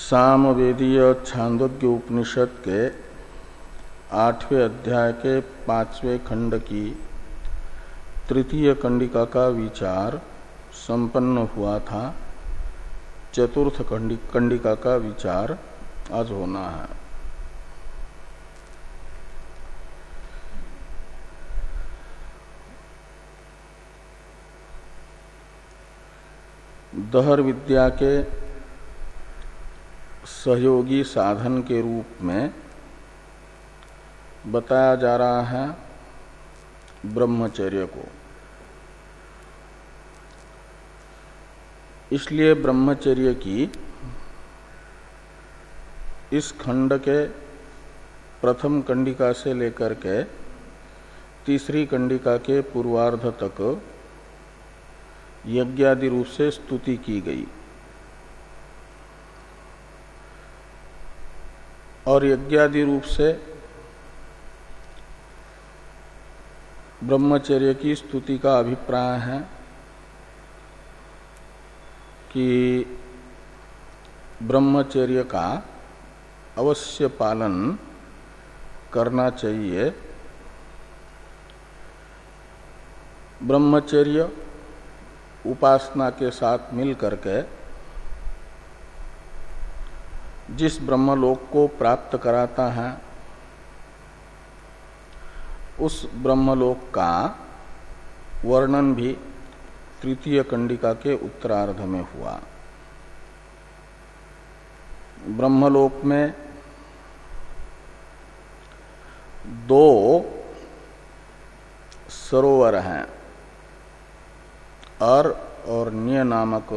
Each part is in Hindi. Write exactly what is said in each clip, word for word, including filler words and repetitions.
सामवेदीय छांदोग्य उपनिषद के आठवें अध्याय के पांचवें खंड की तृतीय कंडिका का विचार संपन्न हुआ था। चतुर्थ कंडिका का विचार आज होना है। दहर विद्या के सहयोगी साधन के रूप में बताया जा रहा है ब्रह्मचर्य को। इसलिए ब्रह्मचर्य की इस खंड के प्रथम कंडिका से लेकर के तीसरी कंडिका के पूर्वार्ध तक यज्ञादि रूप से स्तुति की गई और यज्ञादि रूप से ब्रह्मचर्य की स्तुति का अभिप्राय है कि ब्रह्मचर्य का अवश्य पालन करना चाहिए। ब्रह्मचर्य उपासना के साथ मिल करके जिस ब्रह्मलोक को प्राप्त कराता है उस ब्रह्मलोक का वर्णन भी तृतीय कंडिका के उत्तरार्ध में हुआ। ब्रह्मलोक में दो सरोवर हैं, अर और न्य नामक,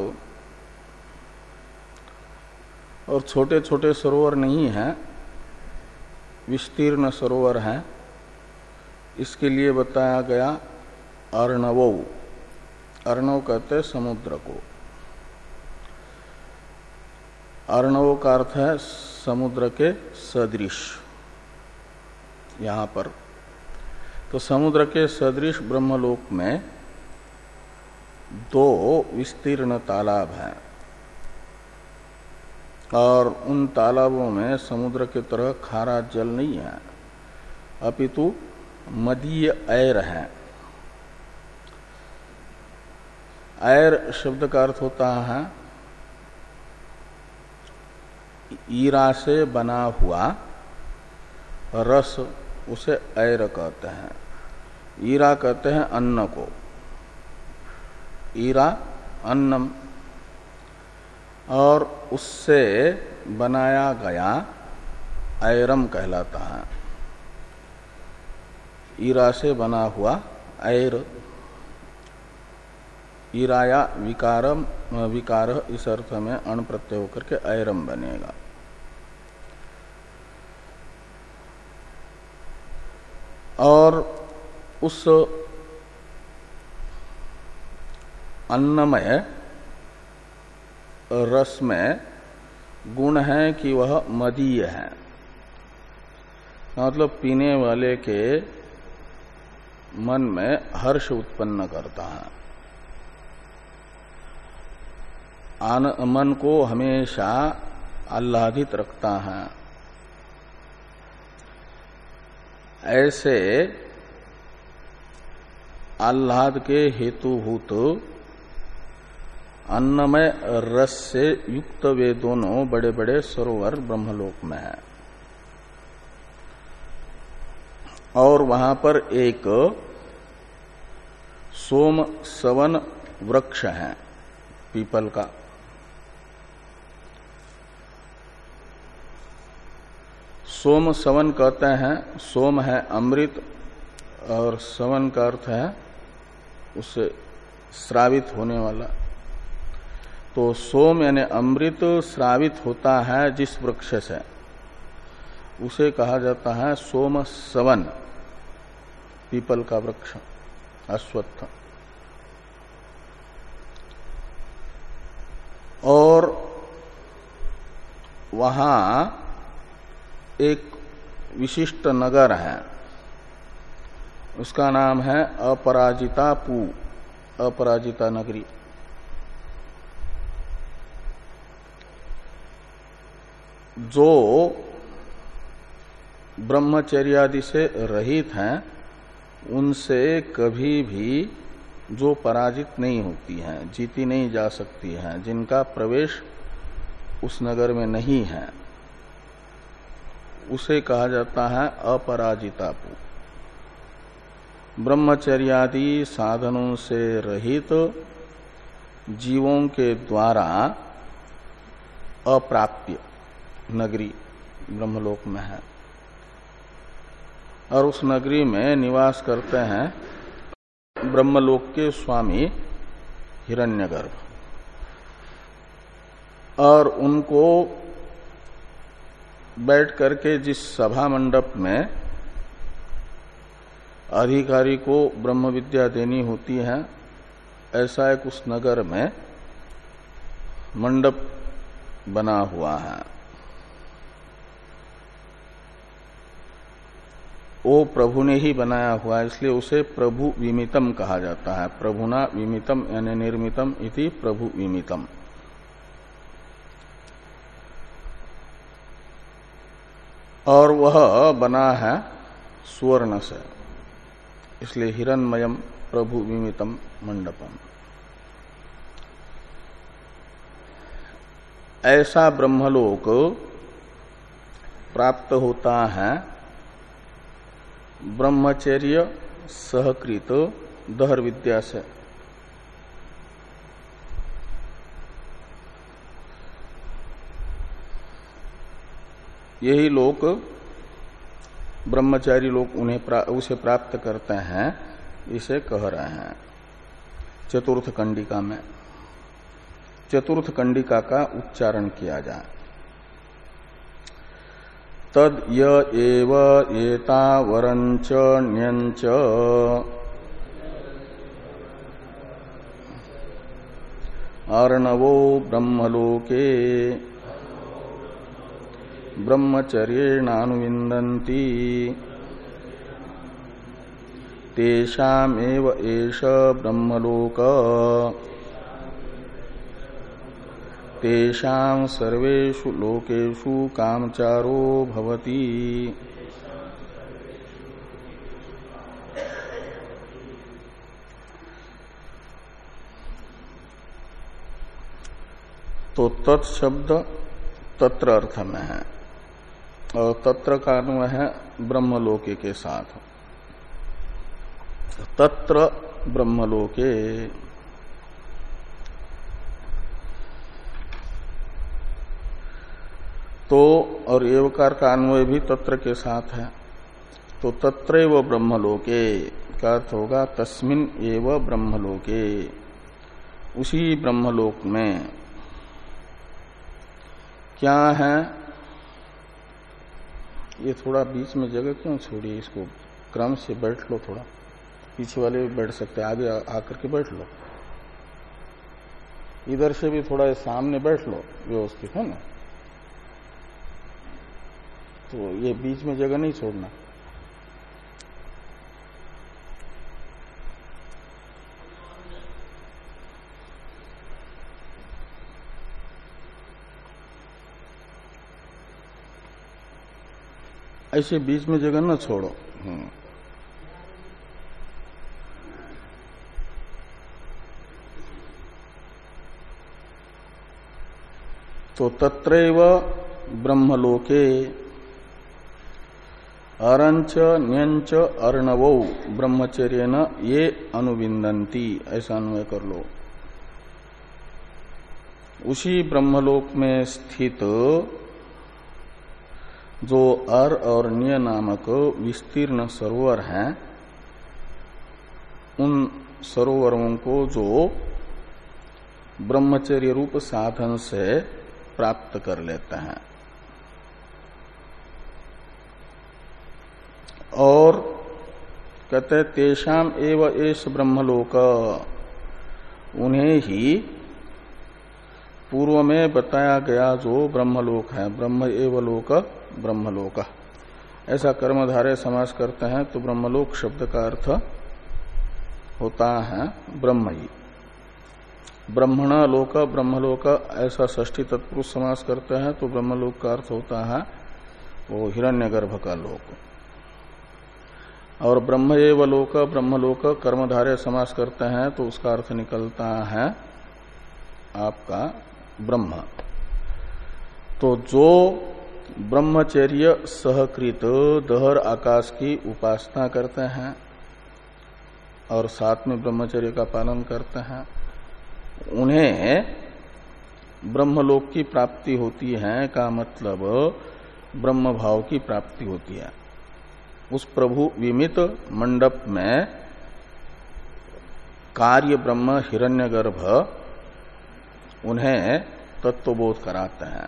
और छोटे छोटे सरोवर नहीं हैं, विस्तीर्ण सरोवर हैं। इसके लिए बताया गया अर्णवो। अर्णव कहते हैं समुद्र को। अर्णवों का अर्थ है समुद्र के सदृश। यहाँ पर तो समुद्र के सदृश ब्रह्मलोक में दो विस्तीर्ण तालाब हैं और उन तालाबों में समुद्र की तरह खारा जल नहीं है, अपितु मदीय ऐर है। ऐर शब्द का अर्थ होता है ईरा से बना हुआ रस, उसे ऐर कहते हैं। ईरा कहते हैं अन्न को, ईरा अन्नम, और उससे बनाया गया ऐरम कहलाता है। ईरा से बना हुआ ऐर, ईराया विकारम विकार, इस अर्थ में अण प्रत्यय होकर के ऐरम बनेगा। और उस अन्नमय रस में गुण है कि वह मदीय है, मतलब पीने वाले के मन में हर्ष उत्पन्न करता है, आन, मन को हमेशा आह्लादित रखता है। ऐसे आह्लाद के हेतुभूत अन्नमय रस से युक्त वे दोनों बड़े बड़े सरोवर ब्रह्मलोक में है। और वहां पर एक सोम सवन वृक्ष है, पीपल का। सोम सवन कहते हैं, सोम है अमृत और सवन का अर्थ है उससे श्रावित होने वाला। तो सोम यानी अमृत श्रावित होता है जिस वृक्ष से, उसे कहा जाता है सोम सवन, पीपल का वृक्ष, अश्वत्थ। और वहां एक विशिष्ट नगर है, उसका नाम है अपराजिता पू, अपराजिता नगरी। जो ब्रह्मचर्यादि से रहित हैं उनसे कभी भी जो पराजित नहीं होती हैं, जीती नहीं जा सकती हैं, जिनका प्रवेश उस नगर में नहीं है, उसे कहा जाता है अपराजितापु। ब्रह्मचर्यादि साधनों से रहित जीवों के द्वारा अप्राप्य नगरी ब्रह्मलोक में है और उस नगरी में निवास करते हैं ब्रह्मलोक के स्वामी हिरण्यगर्भ। और उनको बैठ करके जिस सभा मंडप में अधिकारी को ब्रह्म विद्या देनी होती है, ऐसा एक उस नगर में मंडप बना हुआ है। वो प्रभु ने ही बनाया हुआ है, इसलिए उसे प्रभु विमितम कहा जाता है। प्रभुना विमितम यानी निर्मितम इति प्रभु विमितम। और वह बना है सुवर्ण से, इसलिए हिरण्मयम प्रभु विमितम मंडपम। ऐसा ब्रह्मलोक प्राप्त होता है ब्रह्मचर्य सहकृत दहर विद्या से। यही लोग ब्रह्मचारी लोग उन्हें प्रा, उसे प्राप्त करते हैं, इसे कह रहे हैं चतुर्थ कंडिका में। चतुर्थ कंडिका का उच्चारण किया जाए। तद य एव एतावरंच न्यंच अर्णवो ब्रह्मलोके ब्रह्मचर्येणानुविन्दन्ति तेषामेव एष ब्रह्मलोक तेषां सर्वेषु लोकेषु कामचारो भवति। तो तत्शब्द तत्र अर्थ में है और तत्र का अन्वय है ब्रह्मलोके के साथ। तत्र ब्रह्मलोके तो और एवकार का अन्वय भी तत्र के साथ है। तो तत्रैव ब्रह्मलोके का अर्थ होगा तस्मिन् एव ब्रह्मलोके, उसी ब्रह्मलोक में क्या है। ये थोड़ा बीच में जगह क्यों छोड़ी, इसको क्रम से बैठ लो, थोड़ा पीछे वाले भी बैठ सकते हैं, आगे आकर के बैठ लो। इधर से भी थोड़ा सामने बैठ लो, व्यवस्थित है ना। तो ये बीच में जगह नहीं छोड़ना। ऐसे बीच में जगह न छोड़ो। हम्म तो तत्रैव ब्रह्मलोके अरंच न्यंच अर्णवौ ब्रह्मचर्येन ये अनुविन्दन्ति, ऐसा अन्वय कर लो। उसी ब्रह्मलोक में स्थित जो अर और न्य नामक विस्तीर्ण सरोवर हैं, उन सरोवरों को जो ब्रह्मचर्य रूप साधन से प्राप्त कर लेते हैं। और कहते तेषाम एव एष ब्रह्मलोक, उन्हें ही पूर्व में बताया गया जो ब्रह्मलोक है, ब्रह्म एव लोक ब्रह्मलोक, ऐसा कर्मधारय समास करते हैं तो ब्रह्मलोक शब्द का अर्थ होता है ब्रह्म ही। ब्रह्मण लोक ब्रह्मलोक ऐसा षष्ठी तत्पुरुष समास करते हैं तो ब्रह्मलोक का अर्थ होता है वो हिरण्यगर्भ का लोक। और ब्रह्म एव लोक ब्रह्मलोक कर्मधारय समास करते हैं तो उसका अर्थ निकलता है आपका ब्रह्म। तो जो ब्रह्मचर्य सहकृत दहर आकाश की उपासना करते हैं और साथ में ब्रह्मचर्य का पालन करते हैं, उन्हें ब्रह्मलोक की प्राप्ति होती है का मतलब ब्रह्म भाव की प्राप्ति होती है। उस प्रभु विमित मंडप में कार्य ब्रह्म हिरण्यगर्भ उन्हें तत्वबोध कराते हैं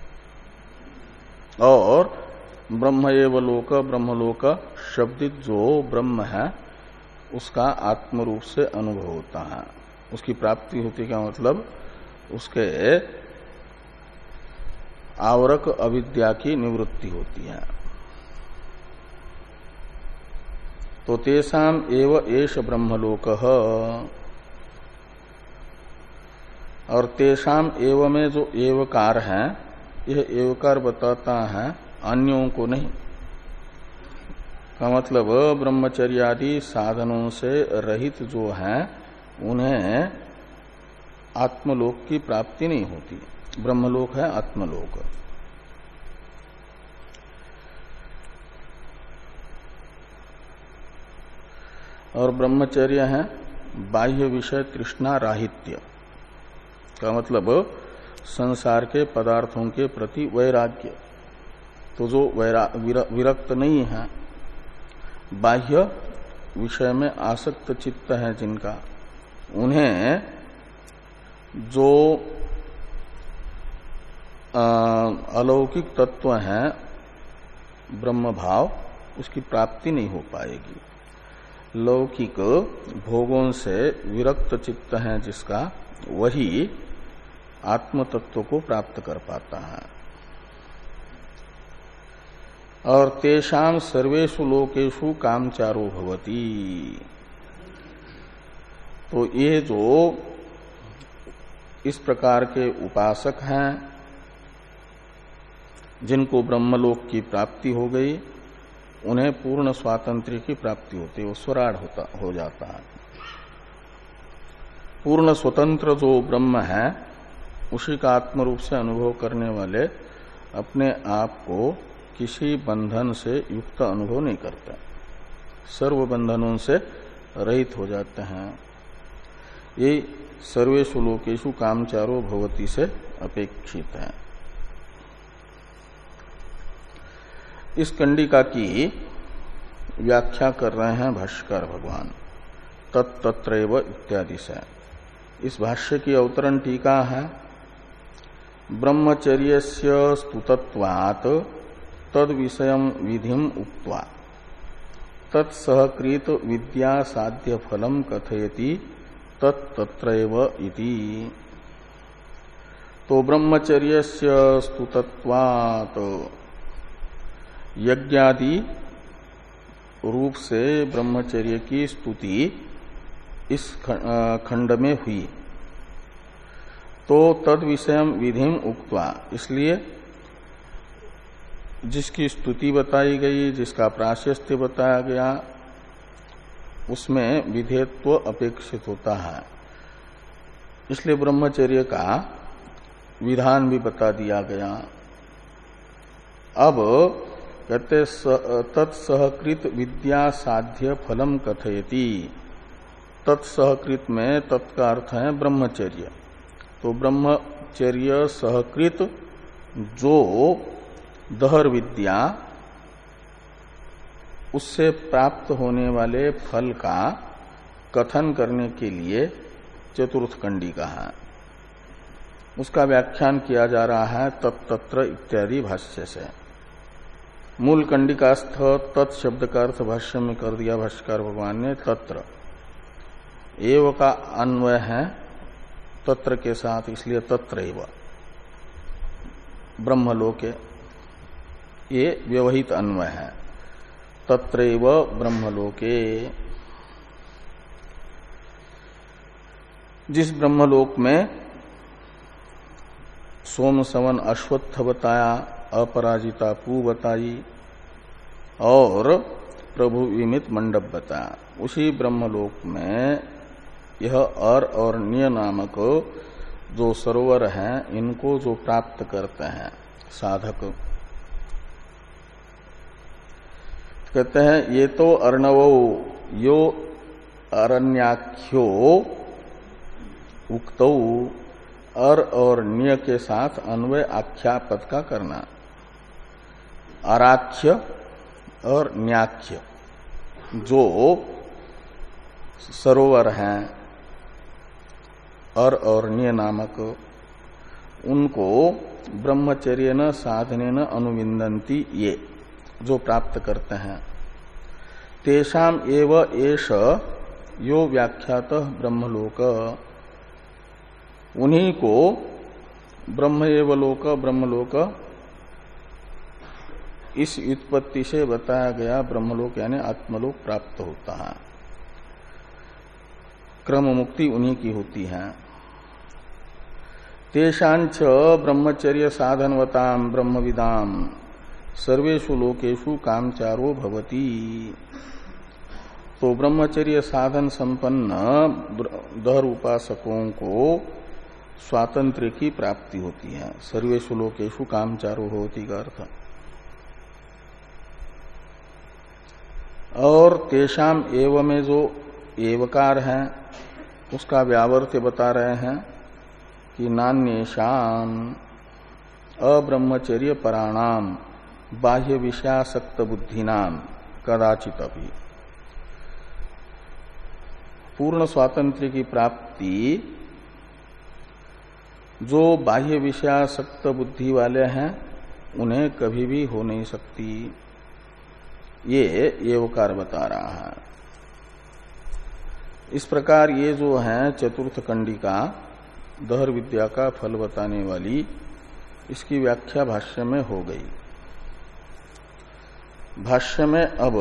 और ब्रह्म एव लोक ब्रह्मलोक शब्दित जो ब्रह्म है उसका आत्म रूप से अनुभव होता है, उसकी प्राप्ति होती का मतलब उसके आवरक अविद्या की निवृत्ति होती है। तो तेषाम एव एष ब्रह्मलोकः, और तेषाम एव में जो एवकार है यह एवकार बताता है अन्यों को नहीं, का मतलब ब्रह्मचर्यादि साधनों से रहित जो है उन्हें आत्मलोक की प्राप्ति नहीं होती। ब्रह्मलोक है आत्मलोक। और ब्रह्मचर्य है बाह्य विषय तृष्णा राहित्य, का मतलब संसार के पदार्थों के प्रति वैराग्य। तो जो वैरा विरक्त नहीं है, बाह्य विषय में आसक्त चित्त है जिनका, उन्हें जो अलौकिक तत्व है ब्रह्म भाव उसकी प्राप्ति नहीं हो पाएगी। लौकिक भोगों से विरक्त चित्त है जिसका, वही आत्म तत्व को प्राप्त कर पाता है। और तेषाम सर्वेषु लोकेषु कामचारो भवति, तो ये जो इस प्रकार के उपासक हैं जिनको ब्रह्मलोक की प्राप्ति हो गई, उन्हें पूर्ण स्वातंत्र्य की प्राप्ति होती है, वो स्वराट होता हो जाता है। पूर्ण स्वतंत्र जो ब्रह्म है उसी का आत्म रूप से अनुभव करने वाले अपने आप को किसी बंधन से युक्त अनुभव नहीं करते, सर्व बंधनों से रहित हो जाते हैं। ये सर्वेषु लोकेषु कामचारो भवति से अपेक्षित है। इस कंडिका की व्याख्या कर रहे हैं भाष्यकार भगवान तत्तत्रैव इत्यादि से। इस भाष्य की अवतरण टीका है ब्रह्मचर्यस्य स्तुतत्वात् तद विषयम विधिम उक्त्वा तत्सहकृत विद्या साध्य फलम कथयति तत्तत्रैव इति। तो ब्रह्मचर्यस्य स्तुतत्वात् यज्ञादि रूप से ब्रह्मचर्य की स्तुति इस खंड में हुई, तो तद विषयम विधिम उक्त्वा, इसलिए जिसकी स्तुति बताई गई, जिसका प्राशस्त्य बताया गया, उसमें विधेयत्व अपेक्षित होता है, इसलिए ब्रह्मचर्य का विधान भी बता दिया गया। अब कहते तत्सहकृत विद्या साध्य फलम कथयति। तत्सहकृत में तत्का अर्थ है ब्रह्मचर्य, तो ब्रह्मचर्य सहकृत जो दहर विद्या, उससे प्राप्त होने वाले फल का कथन करने के लिए चतुर्थ कंडिका है, उसका व्याख्यान किया जा रहा है तत्तत्र इत्यादि भाष्य से। मूल कंडिकास्थ तत् शब्द का अर्थ भाष्य में कर दिया भाष्यकार भगवान ने तत्र, एव का अन्वय है तत्र के साथ, इसलिए तत्रैव ब्रह्मलोके, ये व्यवहित अन्वय है, तत्रैव ब्रह्मलोके। जिस ब्रह्मलोक में सोम सवन अश्वत्थ बताया, अपराजिता पू बताई और प्रभु विमित मंडप बताया, उसी ब्रह्मलोक में यह अर और निय नामक जो सरोवर हैं इनको जो प्राप्त करते हैं साधक, कहते हैं ये तो अर्णवो यो अरण्याख्यो उक्तौ, अर और निय के साथ अन्वय आख्या पद का करना। अराख्य और न्याख्य जो सरोवर हैं अर और निय नामक, उनको ब्रह्मचर्य न साधने न अनुविंदन्ति, ये जो प्राप्त करते हैं। तेषाम एव एष यो व्याख्यातः ब्रह्मलोक, उन्हीं को ब्रह्म एव लोक ब्रह्मलोक इस व्युत्पत्ति से बताया गया ब्रह्मलोक यानी आत्मलोक प्राप्त होता है। क्रम मुक्ति उन्हीं की होती है। तेषांच ब्रह्मचर्य साधनवताम ब्रह्मविदाम सर्वेषु लोकेषु कामचारो भवति। तो ब्रह्मचर्य साधन संपन्न दहर उपासकों को स्वातंत्र्य की प्राप्ति होती है। सर्वेषु लोकेषु कामचारो भवति का अर्थ। और तेषाम एव में जो एवकार है उसका व्यावर्त्य बता रहे हैं कि नान्येषाम अब्रह्मचर्य पराणाम बाह्य विषयासक्त बुद्धिनाम कदाचित अपि। पूर्ण स्वातंत्र्य की प्राप्ति जो बाह्य विषयासक्त बुद्धि वाले हैं उन्हें कभी भी हो नहीं सकती, ये एवकार बता रहा है। इस प्रकार ये जो है चतुर्थ कंडिका दहर विद्या का फल बताने वाली, इसकी व्याख्या भाष्य में हो गई। भाष्य में अब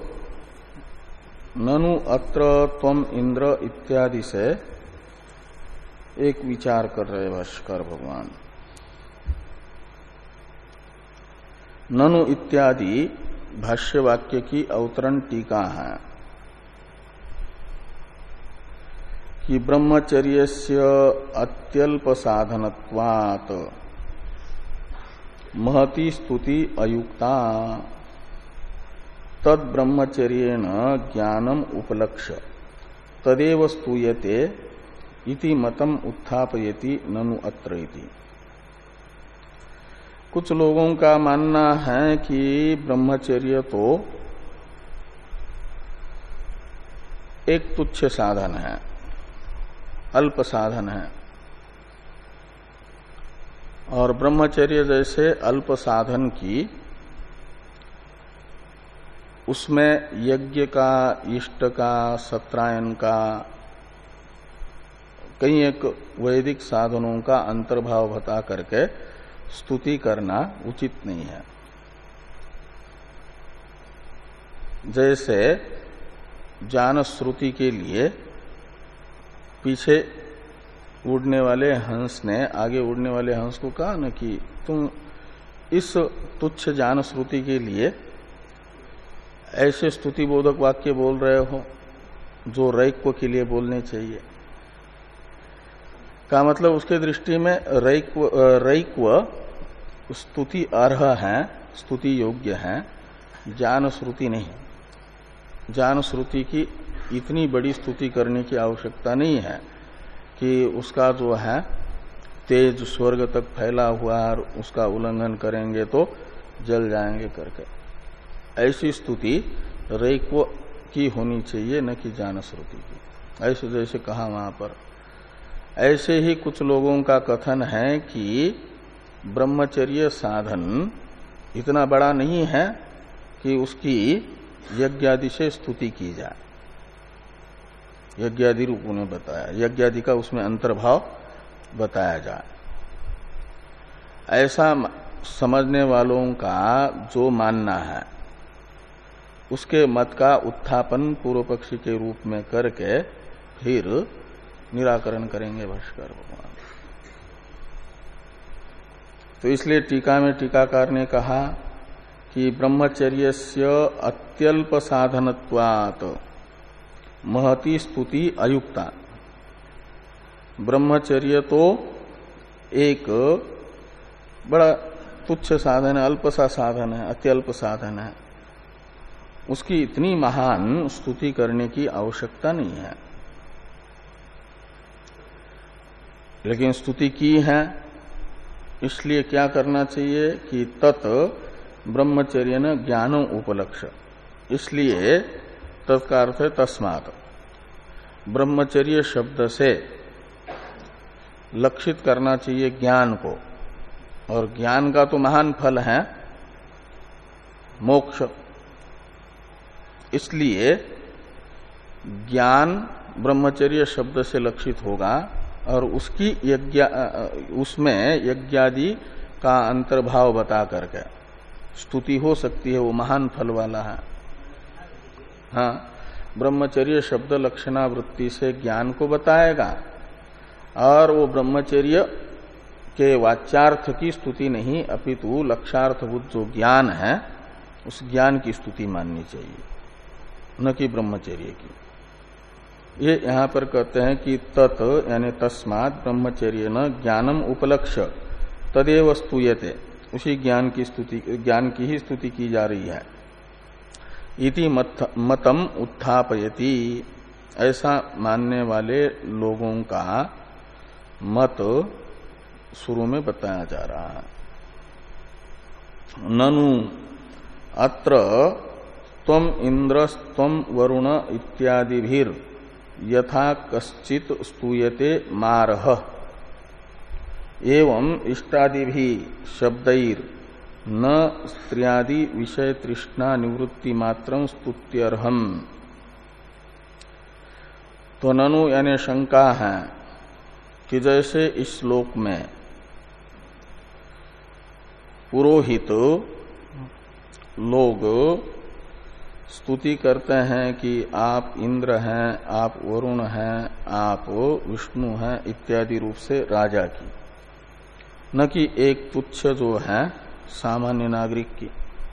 ननु अत्र त्वम इंद्र इत्यादि से एक विचार कर रहे भाष्यकार भगवान। ननु इत्यादि भाष्य वाक्य की अवतरण टीका है कि ब्रह्मचर्यस्य अत्यल्प साधनत्वात् महती स्तुति अयुक्ता तद ब्रह्मचर्येण ज्ञानम उपलक्ष्य तदेव स्तूयते इति मतम उत्थापयति ननु अत्र इति। कुछ लोगों का मानना है कि ब्रह्मचर्य तो एक तुच्छ साधन है, अल्प साधन है, और ब्रह्मचर्य जैसे अल्प साधन की उसमें यज्ञ का, इष्ट का, सत्रायन का, कई एक वैदिक साधनों का अंतर्भाव बता करके स्तुति करना उचित नहीं है। जैसे ज्ञान श्रुति के लिए पीछे उड़ने वाले हंस ने आगे उड़ने वाले हंस को कहा न कि तुम इस तुच्छ ज्ञान श्रुति के लिए ऐसे स्तुति बोधक वाक्य बोल रहे हो जो रैक्व के लिए बोलने चाहिए। का मतलब उसके दृष्टि में रैक्व रैक्व स्तुति अर्ह है, स्तुति योग्य है, ज्ञान श्रुति नहीं। ज्ञान श्रुति की इतनी बड़ी स्तुति करने की आवश्यकता नहीं है कि उसका जो है तेज स्वर्ग तक फैला हुआ और उसका उल्लंघन करेंगे तो जल जाएंगे करके। ऐसी स्तुति रैक्व की होनी चाहिए, न कि ज्ञान श्रुति की। ऐसे जैसे कहा वहां पर, ऐसे ही कुछ लोगों का कथन है कि ब्रह्मचर्य साधन इतना बड़ा नहीं है कि उसकी यज्ञादि से स्तुति की जाए। यज्ञादि रूप उन्हें बताया, यज्ञादि का उसमें अंतर्भाव बताया जाए। ऐसा समझने वालों का जो मानना है उसके मत का उत्थापन पूर्व पक्षी के रूप में करके फिर निराकरण करेंगे भाष्कर भगवान। तो इसलिए टीका में टीकाकार ने कहा कि ब्रह्मचर्यस्य अत्यल्प साधनत्वात् महती स्तुति अयुक्ता। ब्रह्मचर्य तो एक बड़ा तुच्छ साधन है, अल्प सा साधन है, अत्यल्प साधन है, उसकी इतनी महान स्तुति करने की आवश्यकता नहीं है। लेकिन स्तुति की है, इसलिए क्या करना चाहिए कि तत् ब्रह्मचर्य न ज्ञानो उपलक्ष्य, इसलिए तत्का अर्थ है तस्मात्। ब्रह्मचर्य शब्द से लक्षित करना चाहिए ज्ञान को, और ज्ञान का तो महान फल है मोक्ष। इसलिए ज्ञान ब्रह्मचर्य शब्द से लक्षित होगा और उसकी यज्ञ उसमें यज्ञादि का अंतर्भाव बता करके स्तुति हो सकती है, वो महान फल वाला है। हाँ, ब्रह्मचर्य शब्द लक्षणावृत्ति से ज्ञान को बताएगा और वो ब्रह्मचर्य के वाच्यार्थ की स्तुति नहीं अपितु लक्षार्थभूत जो ज्ञान है उस ज्ञान की स्तुति माननी चाहिए, न कि ब्रह्मचर्य की। ये यहां पर कहते हैं कि तत् यानी तस्मात् ब्रह्मचर्य न ज्ञानम उपलक्ष्य तदेव स्तूयते, उसी ज्ञान की स्तुति ज्ञान की ही स्तुति की जा रही है। इति मत, मतम उत्थापयति, ऐसा मानने वाले लोगों का मत शुरू में बताया जा रहा है। ननु अत्र त्वम इंद्रस्त्वम वरुण इत्यादिभिर यथा कश्चित स्तूयते मारह एवं इष्टादिभि शब्दैर न स्त्रियादि विषय तृष्णा निवृत्ति मात्रं स्तुत्यर्हम्। तो ननु यानी शंका है कि जैसे इस श्लोक में पुरोहित लोग स्तुति करते हैं कि आप इंद्र हैं, आप वरुण हैं, आप विष्णु हैं इत्यादि रूप से राजा की, न कि एक तुच्छ जो है सामान्य नागरिक की।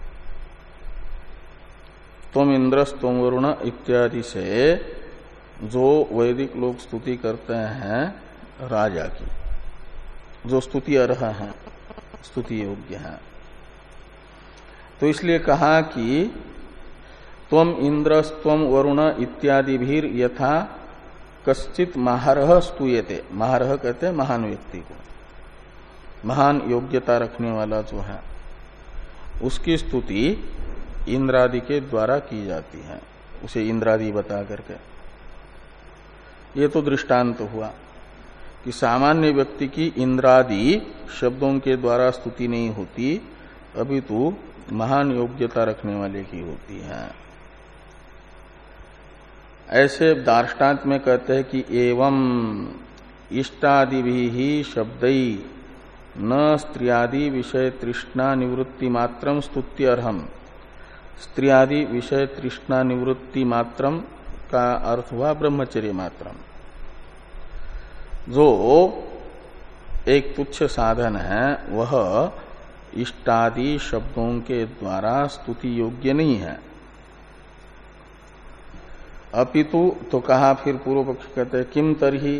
तुम इंद्र तुम वरुण इत्यादि से जो वैदिक लोग स्तुति करते हैं राजा की, जो स्तुति अर्ह है, स्तुति योग्य है। तो इसलिए कहा कि त्वम इंद्रस्त्वम वरुण इत्यादि भीर यथा कश्चित महारह स्तूयते। महारह कहते हैं महान व्यक्ति को, महान योग्यता रखने वाला जो है उसकी स्तुति इंद्रादि के द्वारा की जाती है, उसे इंद्रादि बता करके। ये तो दृष्टांत हुआ कि सामान्य व्यक्ति की इंद्रादि शब्दों के द्वारा स्तुति नहीं होती, अभी तो महान योग्यता रखने वाले की होती है। ऐसे दार्ष्टान्त में कहते हैं कि एवं इष्टादि भी ही शब्दई न स्त्रियादि विषय तृष्णा निवृत्ति मात्रम स्तुत्यर्हम्। स्त्रियादि विषय तृष्णा निवृत्ति मात्रम का अर्थ हुआ ब्रह्मचर्य मात्रम, जो एक तुच्छ साधन है वह इष्टादि शब्दों के द्वारा स्तुति योग्य नहीं है। अपितु तो कहा फिर पूर्व पक्ष कहते हैं किम तरही,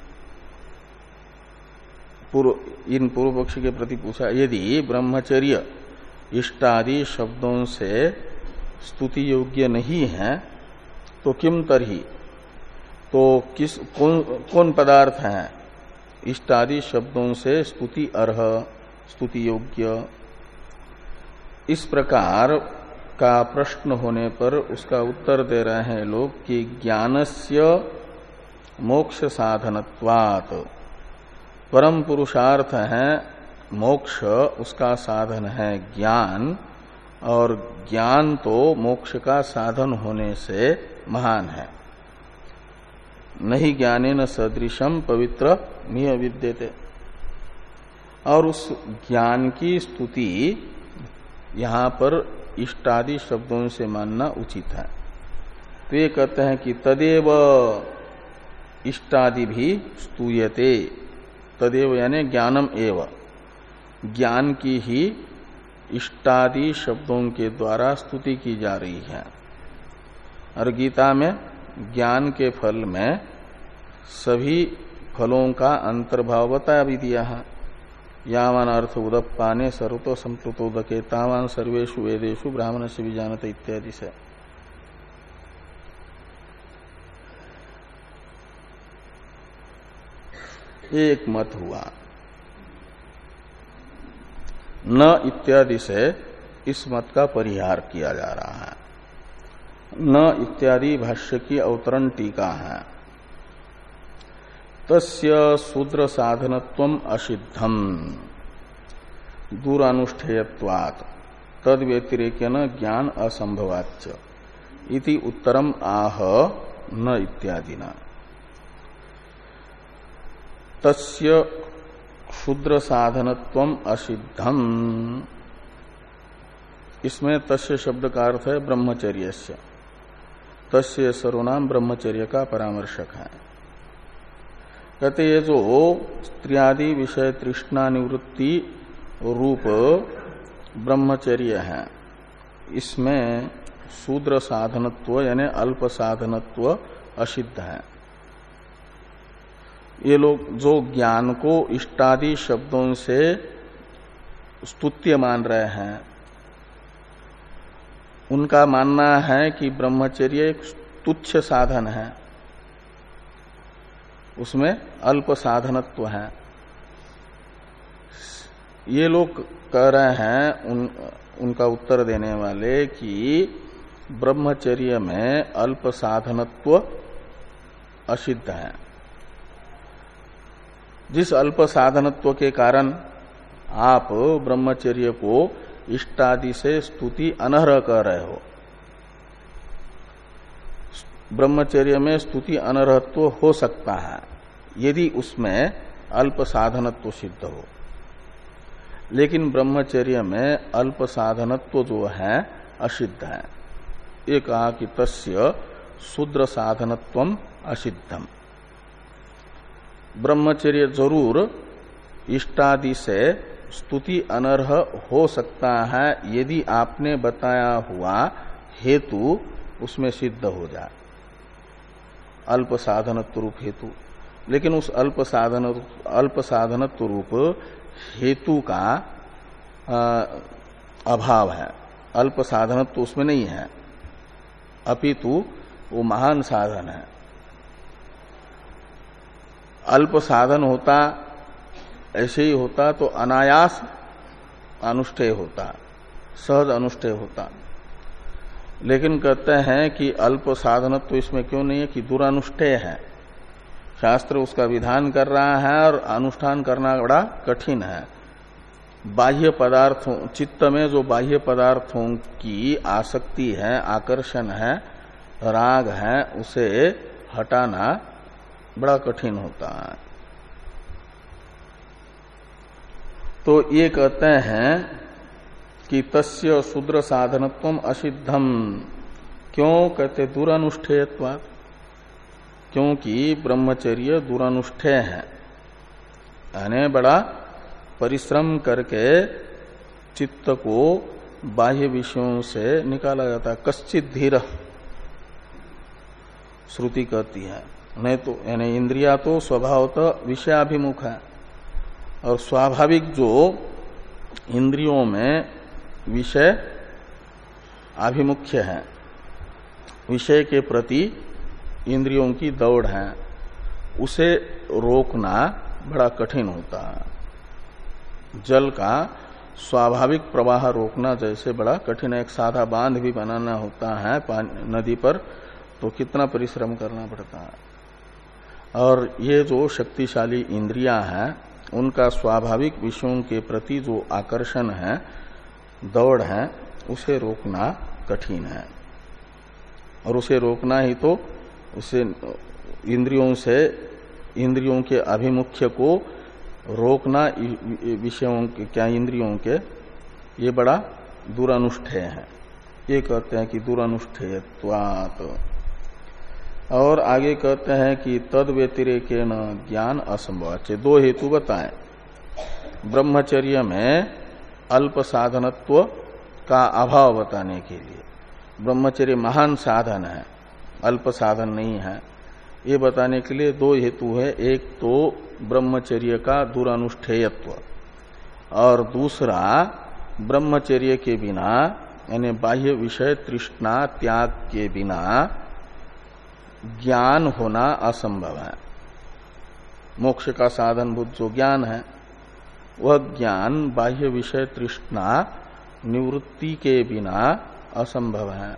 पूर्व इन पूर्व पक्ष के प्रति पूछा, यदि ब्रह्मचर्य इष्टादि शब्दों से स्तुति योग्य नहीं है तो किम तरही, तो किस कौन कौन पदार्थ है इष्टादि शब्दों से स्तुति अर्ह, स्तुति योग्य। इस प्रकार का प्रश्न होने पर उसका उत्तर दे रहे हैं लोग कि ज्ञानस्य मोक्ष साधनत्वात्, परम पुरुषार्थ है मोक्ष, उसका साधन है ज्ञान, और ज्ञान तो मोक्ष का साधन होने से महान है। नहीं ज्ञानेन सदृशम पवित्र निह विद्यते, और उस ज्ञान की स्तुति यहां पर इष्टादि शब्दों से मानना उचित है। तो ये कहते हैं कि तदेव इष्टादि भी स्तूयते, तदेव यानी ज्ञानम एव, ज्ञान की ही इष्टादि शब्दों के द्वारा स्तुति की जा रही है। और गीता में ज्ञान के फल में सभी फलों का अंतर्भाव बता भी दिया है। यावान अर्थ उदप्पाने सर्वतो संप्लुतोदके तावान सर्वेषु वेदेषु ब्राह्मण से विजानते इत्यादि से। एक मत हुआ। न इत्यादि से इस मत का परिहार किया जा रहा है। न इत्यादि भाष्य की अवतरण टीका है। तस्य शूद्र साधनत्वम असिद्धम दूरानुष्ठेयत्वात् तद व्यतिरेकेन ज्ञान असंभवाच्च इति उत्तरम आह न इत्यादिना। तस्य शूद्र साधनत्वम असिद्धम, इसमें तस्य शब्द का अर्थ है ब्रह्मचर्यस्य। तस्य सर्वनाम ब्रह्मचर्य का परामर्शक है। कहते ये जो स्त्रियादि विषय तृष्णा निवृत्ति रूप ब्रह्मचर्य है, इसमें शूद्र साधनत्व यानी अल्प साधनत्व असिद्ध है। ये लोग जो ज्ञान को इष्टादि शब्दों से स्तुत्य मान रहे हैं, उनका मानना है कि ब्रह्मचर्य एक तुच्छ साधन है, उसमें अल्प साधनत्व है। ये लोग कह रहे हैं उन, उनका उत्तर देने वाले कि ब्रह्मचर्य में अल्प साधनत्व असिद्ध है। जिस अल्प साधनत्व के कारण आप ब्रह्मचर्य को इष्टादि से स्तुति अनर्ह कर रहे हो, ब्रह्मचर्य में स्तुति अनर्हत्व हो सकता है यदि उसमें अल्प साधनत्व सिद्ध हो, लेकिन ब्रह्मचर्य में अल्प साधनत्व जो है असिद्ध है। ये कहा कि तस्य शूद्र साधनत्वम असिद्धम। ब्रह्मचर्य जरूर इष्टादि से स्तुति अनर्ह हो सकता है यदि आपने बताया हुआ हेतु उसमें सिद्ध हो जाए, अल्प साधनत्व रूप हेतु। लेकिन उस अल्प साधन अल्प साधनत्व रूप हेतु का आ, अभाव है, अल्प साधनत्व उसमें नहीं है, अपितु वो महान साधन है। अल्प साधन होता, ऐसे ही होता तो अनायास अनुष्ठेय होता, सहज अनुष्ठेय होता। लेकिन कहते हैं कि अल्प साधनत्व तो इसमें क्यों नहीं है कि दुरानुष्ठेय है। शास्त्र उसका विधान कर रहा है और अनुष्ठान करना बड़ा कठिन है। बाह्य पदार्थों, चित्त में जो बाह्य पदार्थों की आसक्ति है, आकर्षण है, राग है, उसे हटाना बड़ा कठिन होता है। तो ये कहते हैं कि तस्य शूद्र साधनत्वम असिद्धम। क्यों कहते दुरानुष्ठेयत्वात्, क्योंकि ब्रह्मचर्य दुरानुष्ठेय है, यानी बड़ा परिश्रम करके चित्त को बाह्य विषयों से निकाला जाता है। कश्चित धीर श्रुति कहती है, नहीं तो यानी इंद्रिया तो स्वभावतः विषयाभिमुख है, और स्वाभाविक जो इंद्रियों में विषय आभिमुख्य है, विषय के प्रति इंद्रियों की दौड़ है, उसे रोकना बड़ा कठिन होता है। जल का स्वाभाविक प्रवाह रोकना जैसे बड़ा कठिन है। एक साधा बांध भी बनाना होता है नदी पर तो कितना परिश्रम करना पड़ता है। और ये जो शक्तिशाली इंद्रियां हैं, उनका स्वाभाविक विषयों के प्रति जो आकर्षण है, दौड़ है, उसे रोकना कठिन है। और उसे रोकना ही तो उसे इंद्रियों से, इंद्रियों के अभिमुख्य को रोकना विषयों के, क्या इंद्रियों के, ये बड़ा दुरानुष्ठेय है। ये कहते हैं कि दुरानुष्ठेयत्वात्। और आगे कहते हैं कि तद व्यतिरेकेण ज्ञान असंभव। दो हेतु बताएं। ब्रह्मचर्य में अल्प साधनत्व का अभाव बताने के लिए, ब्रह्मचर्य महान साधन है, अल्प साधन नहीं है, ये बताने के लिए दो हेतु है। एक तो ब्रह्मचर्य का दुरानुष्ठेयत्व और दूसरा ब्रह्मचर्य के बिना यानी बाह्य विषय तृष्णा त्याग के बिना ज्ञान होना असंभव है। मोक्ष का साधनभूत जो ज्ञान है वह ज्ञान बाह्य विषय तृष्णा निवृत्ति के बिना असंभव है।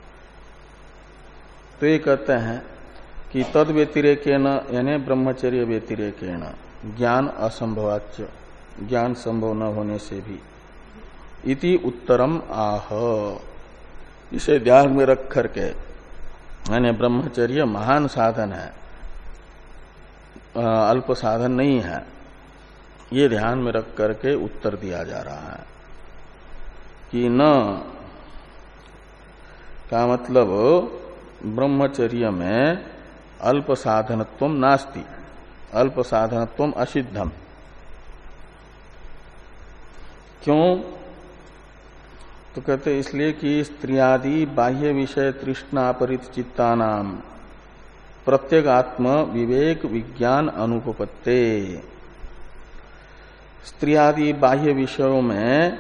तो ये कहते हैं कि तद व्यतिरेकेण यानी ब्रह्मचर्य व्यतिरेकेण ज्ञान असंभवाच्य, ज्ञान संभव न होने से भी इति उत्तरम आह। इसे ध्यान में रख करके यानी ब्रह्मचर्य महान साधन है, अल्प साधन नहीं है, ये ध्यान में रख करके उत्तर दिया जा रहा है कि न का मतलब ब्रह्मचर्य में अल्प साधनत्व नास्ति, अल्प साधनत्व असिद्धम। क्यों? तो कहते इसलिए कि स्त्रियादि बाह्य विषय तृष्णा परिचित्ता नाम प्रत्यगात्म विवेक विज्ञान अनुपपत्ते। स्त्रियादि बाह्य विषयों में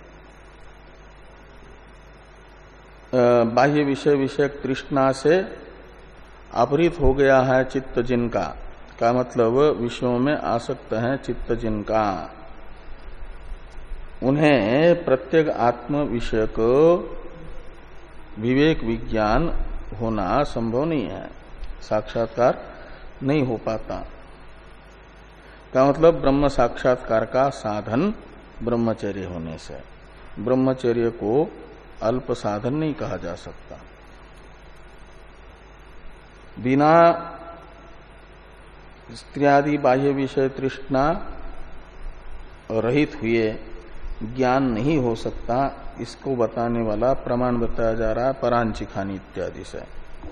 बाह्य विषय विषयक तृष्णा से अपहृत हो गया है चित्त जिनका, का मतलब विषयों में आसक्त है चित्त जिनका, उन्हें प्रत्येक आत्म विषय को विवेक विज्ञान होना संभव नहीं है, साक्षात्कार नहीं हो पाता। का मतलब ब्रह्म साक्षात्कार का साधन ब्रह्मचर्य होने से ब्रह्मचर्य को अल्प साधन नहीं कहा जा सकता। बिना स्त्रियादि बाह्य विषय तृष्णा रहित हुए ज्ञान नहीं हो सकता, इसको बताने वाला प्रमाण बताया जा रहा है परांचिखानी इत्यादि से।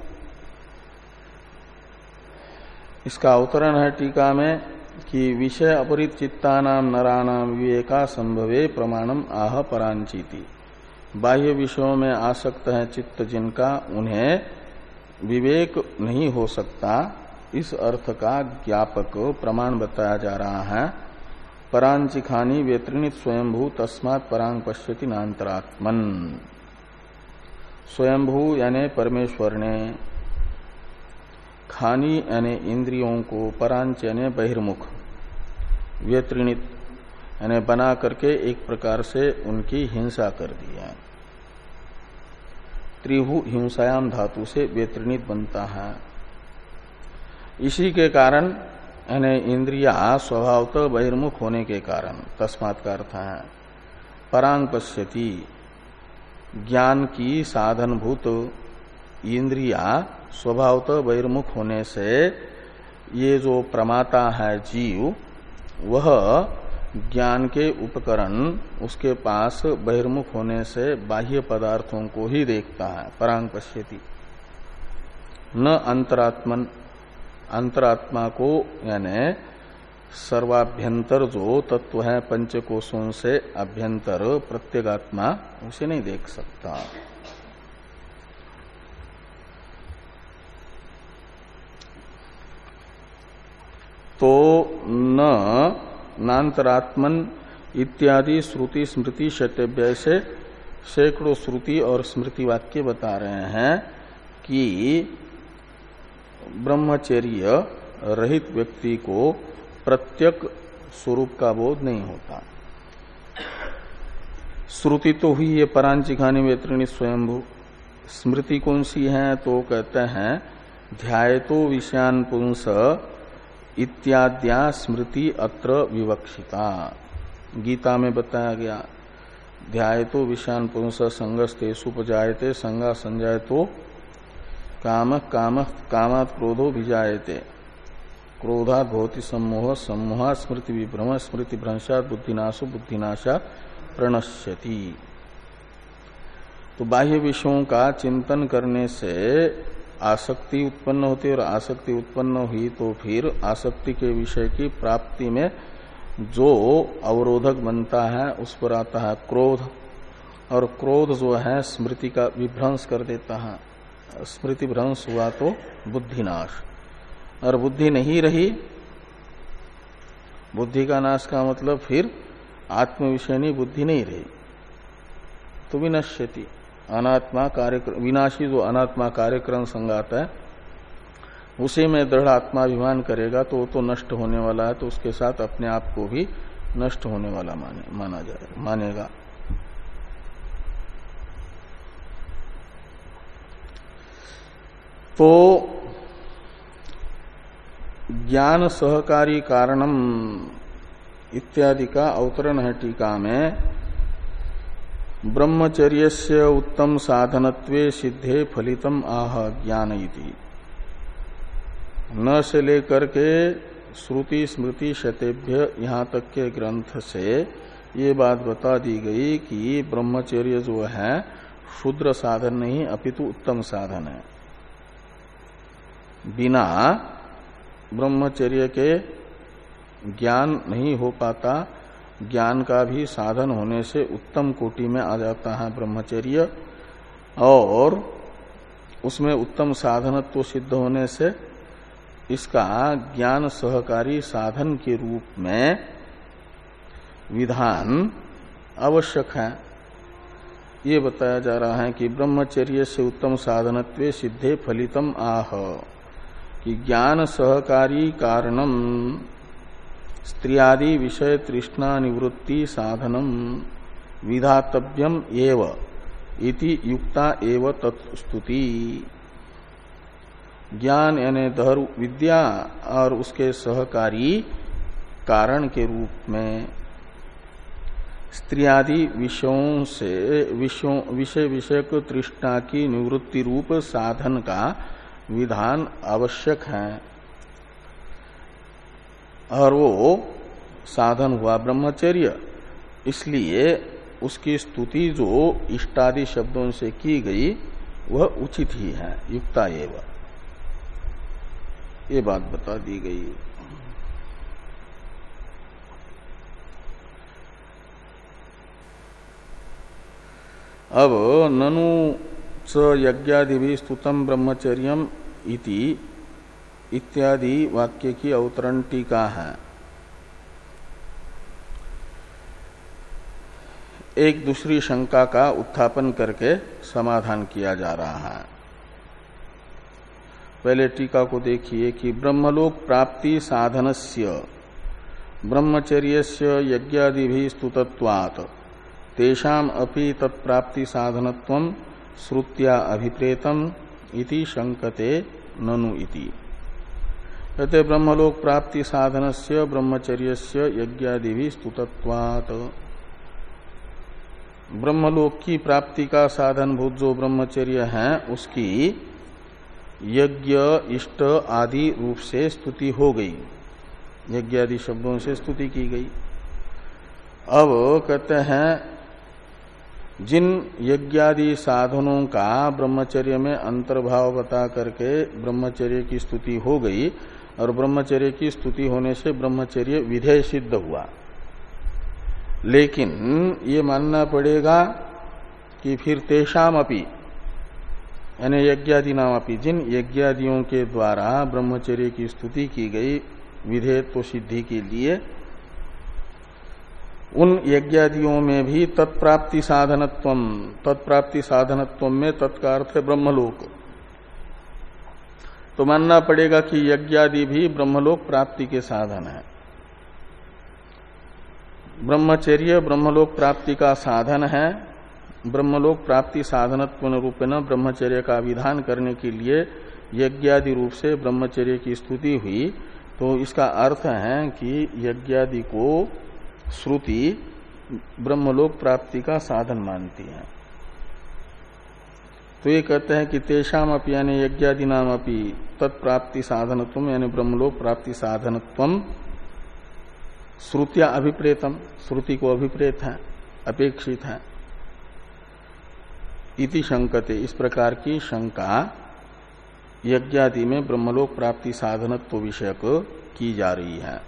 इसका अवतरण है टीका में कि विषय अपरित चित्तानाम नराणाम विवेका संभवे प्रमाणम आह परांचीति। बाह्य विषयों में आसक्त है चित्त जिनका, उन्हें विवेक नहीं हो सकता, इस अर्थ का ज्ञापक प्रमाण बताया जा रहा है। परांचिखानी व्यतृणित स्वयंभू तस्मात् परांग पश्यति नान्तरात्मन। स्वयंभू यानी परमेश्वर ने, खानी यानी इंद्रियों को, परांच यानी बहिर्मुख, व्यतृणित यानी बना करके एक प्रकार से उनकी हिंसा कर दी है। त्रिभु हिंसायाम धातु से व्यतृणित बनता है। इसी के कारण यानी इंद्रिया स्वभावतः बहिर्मुख होने के कारण, तस्मात् का अर्थ है परांग पश्यति, ज्ञान की साधनभूत इंद्रिया स्वभावतः बहिर्मुख होने से ये जो प्रमाता है जीव, वह ज्ञान के उपकरण उसके पास बहिर्मुख होने से बाह्य पदार्थों को ही देखता है। परांग पश्यति न अंतरात्मन, अंतरात्मा को यानी सर्वाभ्यंतर जो तत्व है पंचकोशों से अभ्यंतर प्रत्यगात्मा, उसे नहीं देख सकता। तो न नान्तरात्मन इत्यादि श्रुति स्मृति शतव्य से सैकड़ों श्रुति और स्मृति वाक्य बता रहे हैं कि ब्रह्मचर्य रहित व्यक्ति को प्रत्यक स्वरूप का बोध नहीं होता। श्रुति तो हुई ये परांचिखानी व्यतृणी स्वयंभू। स्मृति कौन सी है? तो कहते हैं ध्यायतो विषयान पुंस इत्याद्या स्मृति अत्र विवक्षिता। गीता में बताया गया ध्यायतो विषयान पुंस संगस्तेषु उपजायते संगा संजायतो काम काम कामात् क्रोधो भिजायते क्रोधात् भवति सम्मोह सम्मोहात् स्मृति विभ्रम स्मृति भ्रंशात् बुद्धिनाशो बुद्धिनाशात् प्रणश्यति। तो बाह्य विषयों का चिंतन करने से आसक्ति उत्पन्न होती है, और आसक्ति उत्पन्न हुई तो फिर आसक्ति के विषय की प्राप्ति में जो अवरोधक बनता है उस पर आता है क्रोध, और क्रोध जो है स्मृति का विभ्रंश कर देता है। स्मृति भ्रंश हुआ तो बुद्धिनाश, और बुद्धि नहीं रही, बुद्धि का नाश का मतलब फिर आत्म विषयनी बुद्धि नहीं रही, तो विनश्यति, अनात्मा कार्यक्रम, विनाशी जो अनात्मा कार्यक्रम संगात है उसी में दृढ़ आत्माभिमान करेगा तो वो तो नष्ट होने वाला है, तो उसके साथ अपने आप को भी नष्ट होने वाला माने माना जाएगा मानेगा। तो ज्ञान सहकारी कारणम इत्यादि का अवतरण है टीका में। ब्रह्मचर्यस्य उत्तम साधनत्वे सिद्धे फलितम आह ज्ञान इति। न से लेकर के श्रुति स्मृति शतेभ्य यहाँ तक के ग्रंथ से ये बात बता दी गई कि ब्रह्मचर्य जो है क्षुद्र साधन नहीं अपितु उत्तम साधन है। बिना ब्रह्मचर्य के ज्ञान नहीं हो पाता, ज्ञान का भी साधन होने से उत्तम कोटि में आ जाता है ब्रह्मचर्य, और उसमें उत्तम साधनत्व सिद्ध होने से इसका ज्ञान सहकारी साधन के रूप में विधान आवश्यक है। ये बताया जा रहा है कि ब्रह्मचर्य से उत्तम साधनत्वे सिद्धे फलितम आह, कि ज्ञान सहकारी कारणम स्त्रियादि विषय तृष्णा निवृत्ति साधनम विधातव्यम एव इति युक्ता एव तत्स्तुति। ज्ञान यानी धर्म विद्या और उसके सहकारी कारण के रूप में स्त्रियादि विषयों से विषयों विषय विषयक तृष्णा की निवृत्ति रूप साधन का विधान आवश्यक है, और वो साधन हुआ ब्रह्मचर्य। इसलिए उसकी स्तुति जो इष्टादि शब्दों से की गई वह उचित ही है, युक्ता एव, ये बात बता दी गई। अब ननु च यज्ञादिभि स्तुतम ब्रह्मचर्यम इति इत्यादि वाक्य की अवतरण टीका है। एक दूसरी शंका का उत्थापन करके समाधान किया जा रहा है। पहले टीका को देखिए कि ब्रह्मलोक प्राप्ति साधनस्य ब्रह्मचर्यस्य यज्ञादिभि स्तुतत्वात् तेषाम अपि तत्प्राप्ति साधनत्वं श्रुत्या अभिप्रेतम इति शंकते ननु इति। कहते ब्रह्मलोक प्राप्ति साधनस्य ब्रह्मचर्यस्य यज्ञादिभि स्तुतत्वात्, ब्रह्मलोक की प्राप्ति का साधन भूत जो ब्रह्मचर्य है उसकी यज्ञ इष्ट आदि रूप से स्तुति हो गई, यज्ञादि शब्दों से स्तुति की गई। अब कहते हैं जिन यज्ञादि साधनों का ब्रह्मचर्य में अंतर्भाव बता करके ब्रह्मचर्य की स्तुति हो गई, और ब्रह्मचर्य की स्तुति होने से ब्रह्मचर्य विधेय सिद्ध हुआ, लेकिन ये मानना पड़ेगा कि फिर तेषाम अपि यानी यज्ञादि नाम अपि, जिन यज्ञादियों के द्वारा ब्रह्मचर्य की स्तुति की गई विधेयत्व सिद्धि के लिए, उन यज्ञादियों में भी तत्प्राप्ति साधनत्वम, तत्प्राप्ति साधनत्वम में तत्का अर्थ है ब्रह्मलोक, तो मानना पड़ेगा कि यज्ञादि भी ब्रह्मलोक प्राप्ति के साधन है। ब्रह्मचर्य ब्रह्मलोक प्राप्ति का साधन है, ब्रह्मलोक प्राप्ति साधनत्व रूपेण ब्रह्मचर्य का विधान करने के लिए यज्ञादि रूप से ब्रह्मचर्य की स्तुति हुई, तो इसका अर्थ है कि यज्ञादि को श्रुति ब्रह्मलोक प्राप्ति का साधन मानती है। तो ये कहते हैं कि तेषाम अपि यानी यज्ञादि नाम अपि तत्प्राप्ति साधनत्वम यानी ब्रह्मलोक प्राप्ति साधनत्वम श्रुत्या अभिप्रेतम, श्रुति को अभिप्रेत है, अपेक्षित है। इति शंकते, इस प्रकार की शंका यज्ञादि में ब्रह्मलोक प्राप्ति साधनत्व विषयक की जा रही है।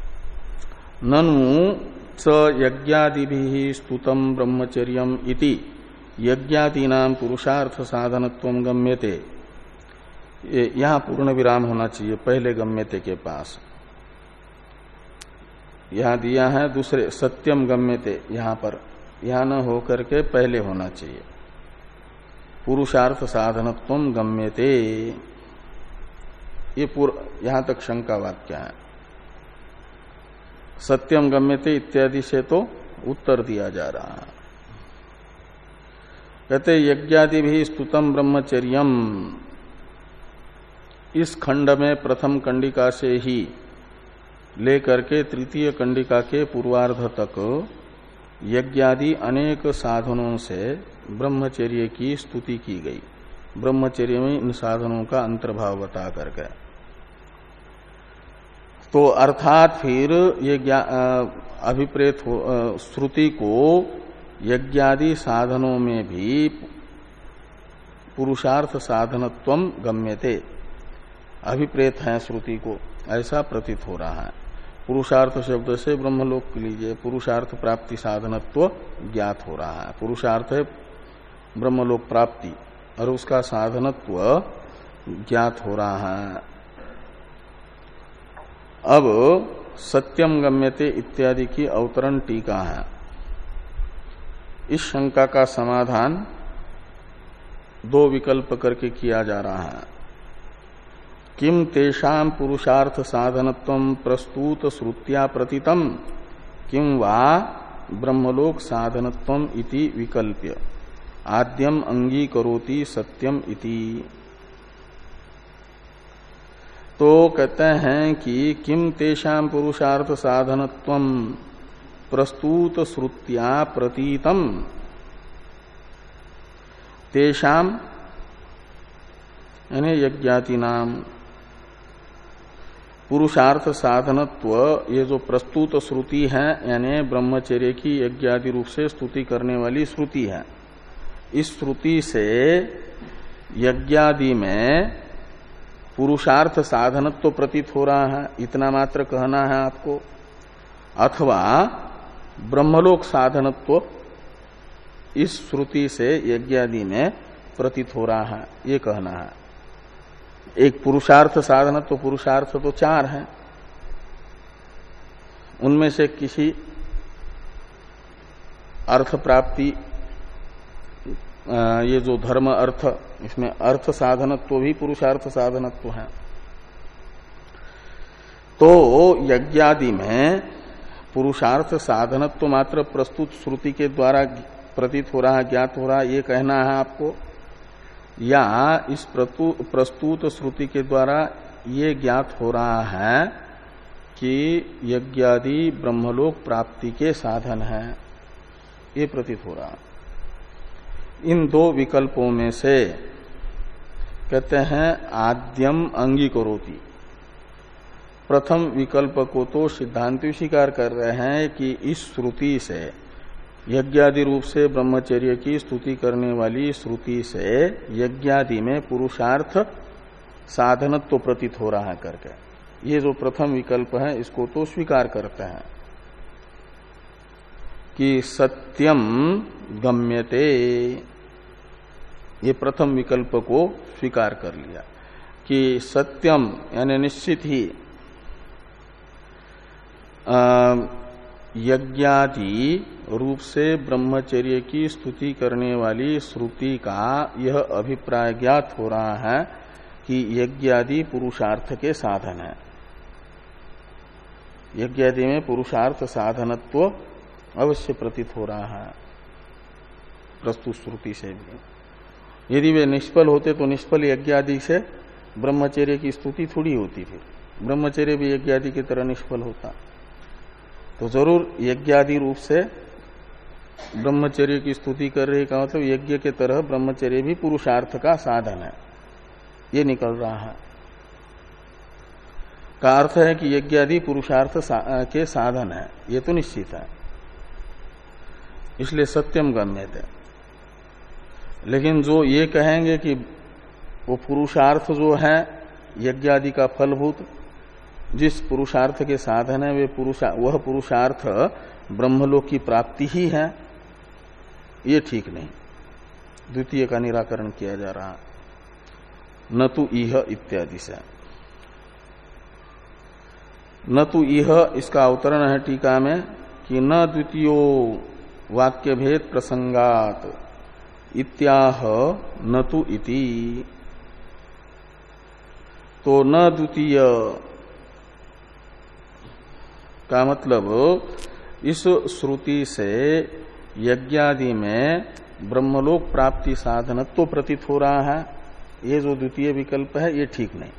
ननु च यज्ञादिभिः स्तुतम ब्रह्मचर्यम इति यज्ञादीनां पुरुषार्थ साधनत्वं गम्यते। यहां पूर्ण विराम होना चाहिए पहले गम्यते के पास। यहां दिया है दूसरे सत्यम गम्यते, यहां पर यहां न होकर के पहले होना चाहिए पुरुषार्थ साधनत्वं गम्यते। ये पूर्व यहां तक शंका वाक्य है। सत्यम गम्यते इत्यादि से तो उत्तर दिया जा रहा है। कहते यज्ञादि भी स्तुतम ब्रह्मचर्यम, इस खंड में प्रथम कंडिका से ही लेकर के तृतीय कंडिका के पूर्वार्ध तक यज्ञादि अनेक साधनों से ब्रह्मचर्य की स्तुति की गई। ब्रह्मचर्य में इन साधनों का अंतर्भाव बता करके, तो अर्थात फिर ये अभिप्रेत श्रुति को यज्ञादि साधनों में भी पुरुषार्थ साधनत्वम गम्यते, अभिप्रेत है श्रुति को, ऐसा प्रतीत हो रहा है। पुरुषार्थ शब्द से ब्रह्मलोक के लीजिए, पुरुषार्थ प्राप्ति साधनत्व ज्ञात हो रहा है। पुरुषार्थ है ब्रह्मलोक प्राप्ति और उसका साधनत्व ज्ञात हो रहा है। अब सत्यम गम्यते इत्यादि की अवतरण टीका है। इस शंका का समाधान दो विकल्प करके किया जा रहा है। किम तेषां पुरुषार्थ साधनत्वं प्रस्तुत श्रुत्या प्रतीतम किम वा ब्रह्मलोक साधनत्वम इति विकल्प्य आद्यम अंगीकरोति सत्यम इति। तो कहते हैं कि किम तेषां पुरुषार्थ साधनत्वम प्रस्तुत श्रुत्या प्रतीतम, तेषां यानी यज्ञाति नाम पुरुषार्थ साधनत्व, ये जो प्रस्तुत श्रुति है यानी ब्रह्मचर्य की यज्ञादि रूप से स्तुति करने वाली श्रुति है, इस श्रुति से यज्ञादि में पुरुषार्थ साधनत्व प्रतीत हो रहा है, इतना मात्र कहना है आपको, अथवा ब्रह्मलोक साधनत्व इस श्रुति से यज्ञादि में प्रतीत हो रहा है, ये कहना है। एक पुरुषार्थ साधनत्व, पुरुषार्थ तो चार हैं, उनमें से किसी अर्थ प्राप्ति, ये जो धर्म अर्थ, इसमें अर्थ साधनत्व भी पुरुषार्थ साधनत्व है। तो यज्ञादि में पुरुषार्थ साधनत्व मात्र प्रस्तुत श्रुति के द्वारा प्रतीत हो रहा है, ज्ञात हो रहा है, ये कहना है आपको, या इस प्रस्तुत श्रुति के द्वारा ये ज्ञात हो रहा है कि यज्ञादि ब्रह्मलोक प्राप्ति के साधन है, ये प्रतीत हो रहा है। इन दो विकल्पों में से कहते हैं आद्यम अंगीकरोति, प्रथम विकल्प को तो सिद्धांति स्वीकार कर रहे हैं कि इस श्रुति से, यज्ञादि रूप से ब्रह्मचर्य की स्तुति करने वाली श्रुति से यज्ञादि में पुरुषार्थ साधनत्व तो प्रतीत हो रहा है करके, ये जो प्रथम विकल्प है इसको तो स्वीकार करते हैं कि सत्यम गम्यते, ये प्रथम विकल्प को स्वीकार कर लिया कि सत्यम यानी निश्चित ही यज्ञादि रूप से ब्रह्मचर्य की स्तुति करने वाली श्रुति का यह अभिप्राय ज्ञात हो रहा है कि यज्ञादि पुरुषार्थ के साधन है। यज्ञादि में पुरुषार्थ साधनत्व अवश्य प्रतीत हो रहा है प्रस्तुत श्रुति से भी। यदि वे निष्फल होते तो निष्फल यज्ञादि से ब्रह्मचर्य की स्तुति थोड़ी होती, फिर ब्रह्मचर्य भी यज्ञादि की तरह निष्फल होता। तो जरूर यज्ञादि रूप से ब्रह्मचर्य की स्तुति कर रहे का मतलब यज्ञ के तरह ब्रह्मचर्य भी पुरुषार्थ का साधन है, ये निकल रहा है। का अर्थ है कि यज्ञादि पुरुषार्थ सा, के साधन है, ये तो निश्चित है, इसलिए सत्यम गम्यते। लेकिन जो ये कहेंगे कि वो पुरुषार्थ जो है यज्ञादि का फलभूत, जिस पुरुषार्थ के साधन है वे पुरुषा वह पुरुषार्थ ब्रह्मलोक की प्राप्ति ही है, ये ठीक नहीं। द्वितीय का निराकरण किया जा रहा न तु इह इत्यादि से। न तु इह इसका अवतरण है टीका में कि न द्वितीयो वाक्य भेद प्रसंगात इत्याह न तु इति। तो न द्वितीय का मतलब इस श्रुति से यज्ञादि में ब्रह्मलोक प्राप्ति साधनत्व तो प्रतीत हो रहा है। ये जो द्वितीय विकल्प है ये ठीक नहीं।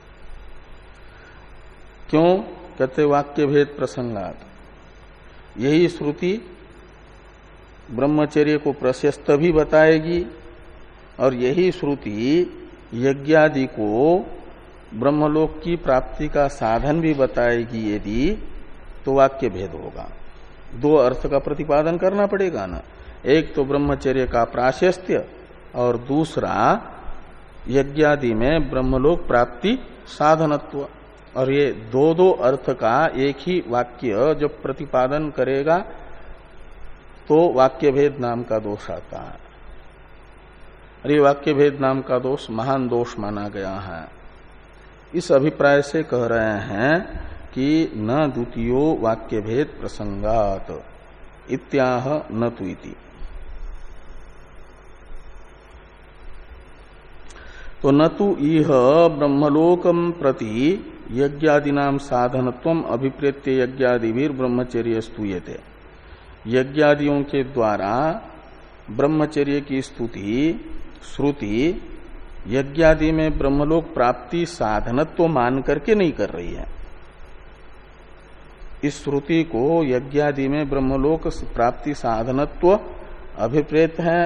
क्यों कहते वाक्य भेद प्रसंगात, यही श्रुति ब्रह्मचर्य को प्रशस्त भी बताएगी और यही श्रुति यज्ञादि को ब्रह्मलोक की प्राप्ति का साधन भी बताएगी। यदि तो वाक्य भेद होगा, दो अर्थ का प्रतिपादन करना पड़ेगा ना। एक तो ब्रह्मचर्य का प्राशस्त्य और दूसरा यज्ञादि में ब्रह्मलोक प्राप्ति साधनत्व। और ये दो दो अर्थ का एक ही वाक्य जब प्रतिपादन करेगा तो वाक्य भेद नाम का दोष आता है। और ये वाक्य भेद नाम का दोष महान दोष माना गया है। इस अभिप्राय से कह रहे हैं कि न द्वितीयो वाक्य भेद प्रसंगात इत्याह न तु इति। तो न तु इह ब्रह्मलोकम प्रति यज्ञादिनाम साधनत्वम अभिप्रेत्य यज्ञादिभिर ब्रह्मचर्य स्तूयते। यज्ञादियों के द्वारा ब्रह्मचर्य की स्तुति श्रुति यज्ञादि में ब्रह्मलोक प्राप्ति साधनत्व मान करके नहीं कर रही है। इस श्रुति को यज्ञादि में ब्रह्मलोक प्राप्ति साधनत्व अभिप्रेत है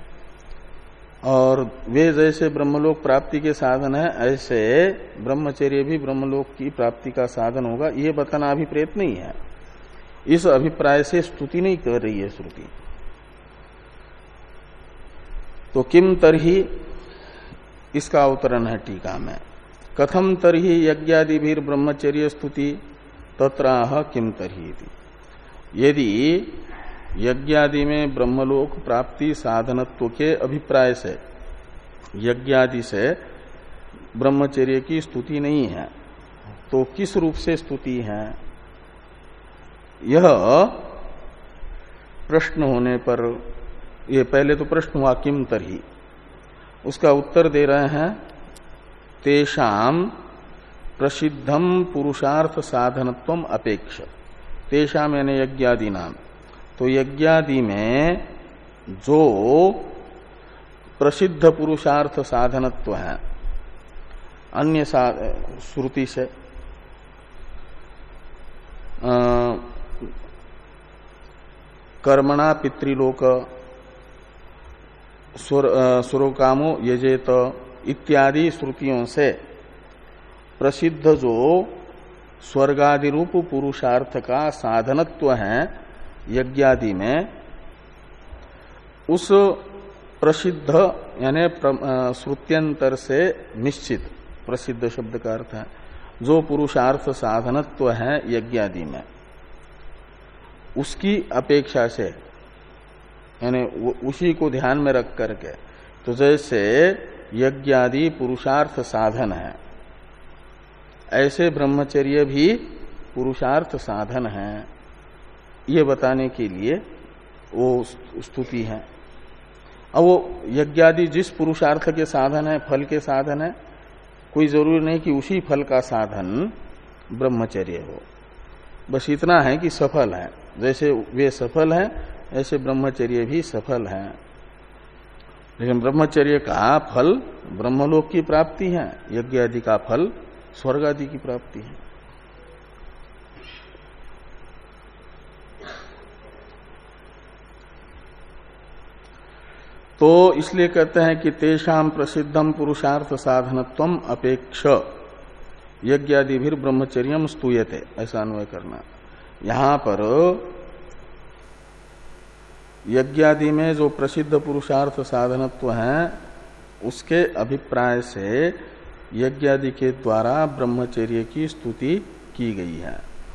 और वे जैसे ब्रह्मलोक प्राप्ति के साधन है ऐसे ब्रह्मचर्य भी ब्रह्मलोक की प्राप्ति का साधन होगा, ये बताना अभिप्रेत नहीं है। इस अभिप्राय से स्तुति नहीं कर रही है श्रुति। तो किम तरही इसका अवतरण है टीका में। कथम तरही यज्ञादिभिर ब्रह्मचर्य स्तुति तत्राह किम तरही। यदि यज्ञादि में ब्रह्मलोक प्राप्ति साधनत्व के अभिप्राय से यज्ञादि से ब्रह्मचर्य की स्तुति नहीं है तो किस रूप से स्तुति है? यह प्रश्न होने पर, ये पहले तो प्रश्न हुआ किम तरही, उसका उत्तर दे रहे हैं तेषाम प्रसिद्धम पुरुषार्थ साधनत्वम अपेक्ष। तेषाम यानी यज्ञादि नाम, तो यज्ञादि में जो प्रसिद्ध पुरुषार्थ साधनत्व है अन्य श्रुति से आ, कर्मणा पितृलोक सुरोकामो यजेत इत्यादि श्रुतियों से प्रसिद्ध जो स्वर्गादि रूप पुरुषार्थ का साधनत्व है यज्ञादि में, उस प्रसिद्ध यानी श्रुत्यंतर से निश्चित, प्रसिद्ध शब्द का अर्थ है जो पुरुषार्थ साधनत्व है यज्ञादि में, उसकी अपेक्षा से यानी उसी को ध्यान में रख करके, तो जैसे यज्ञादि पुरुषार्थ साधन है ऐसे ब्रह्मचर्य भी पुरुषार्थ साधन है, ये बताने के लिए वो स्तुति है। अब वो यज्ञादि जिस पुरुषार्थ के साधन है, फल के साधन है, कोई जरूरी नहीं कि उसी फल का साधन ब्रह्मचर्य हो, बस इतना है कि सफल है। जैसे वे सफल है ऐसे ब्रह्मचर्य भी सफल है। लेकिन ब्रह्मचर्य का फल ब्रह्मलोक की प्राप्ति है, यज्ञ आदि का फल स्वर्ग आदि की प्राप्ति है। तो इसलिए कहते हैं कि तेषाम प्रसिद्धम पुरुषार्थ साधनत्वम अपेक्ष यज्ञादिभिर ब्रह्मचर्यम स्तूयते, ऐसा अन्वय करना। यहां पर यज्ञादि में जो प्रसिद्ध पुरुषार्थ साधनत्व है उसके अभिप्राय से यज्ञादि के द्वारा ब्रह्मचर्य की स्तुति की गई है।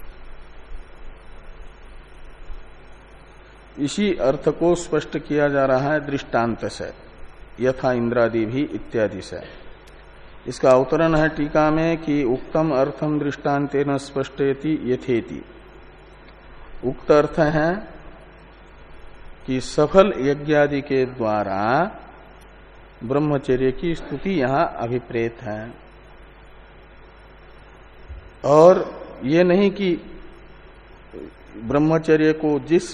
इसी अर्थ को स्पष्ट किया जा रहा है दृष्टांत से, यथा इंद्रादि भी इत्यादि से। इसका अवतरण है टीका में कि उक्तम अर्थम दृष्टांतेन स्पष्टेति यथेति। उक्त अर्थ है कि सफल यज्ञादि के द्वारा ब्रह्मचर्य की स्तुति यहां अभिप्रेत है। और ये नहीं कि ब्रह्मचर्य को जिस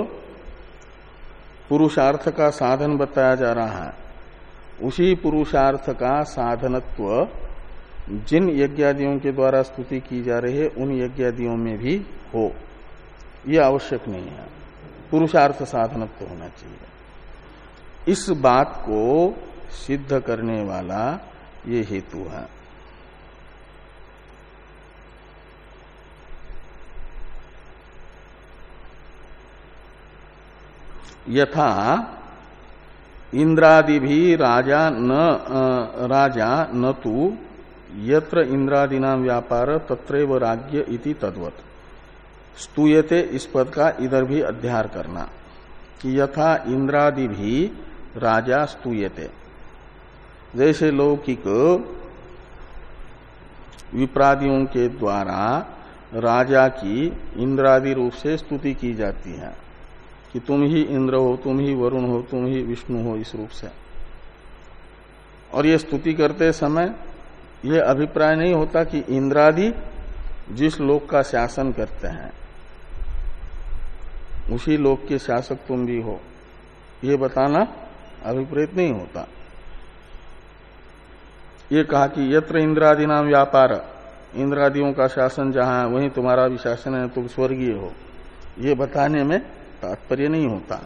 पुरुषार्थ का साधन बताया जा रहा है उसी पुरुषार्थ का साधनत्व जिन यज्ञादियों के द्वारा स्तुति की जा रही है उन यज्ञादियों में भी हो, यह आवश्यक नहीं है। पुरुषार्थ साधनत्व होना चाहिए। इस बात को सिद्ध करने वाला ये हेतु है। यथा इंद्रादि भी राजा न राजा न तु यत्र इंद्रादीनां व्यापार तत्रैव राज्य इति तद्वत्। स्तूयते इस पद का इधर भी अध्यार करना कि यथा इंद्रादि भी राजा स्तूयते, जैसे लौकिक विप्रादियों के द्वारा राजा की इंद्रादि रूप से स्तुति की जाती है कि तुम ही इंद्र हो, तुम ही वरुण हो, तुम ही विष्णु हो, इस रूप से। और ये स्तुति करते समय ये अभिप्राय नहीं होता कि इंद्रादि जिस लोक का शासन करते हैं उसी लोक के शासक तुम भी हो, ये बताना अभिप्रेत नहीं होता। ये कहा कि यत्र इंद्रादि नाम व्यापार, इंद्रादियों का शासन जहां है वहीं तुम्हारा भी शासन है, तुम स्वर्गीय हो, ये बताने में तात्पर्य नहीं होता।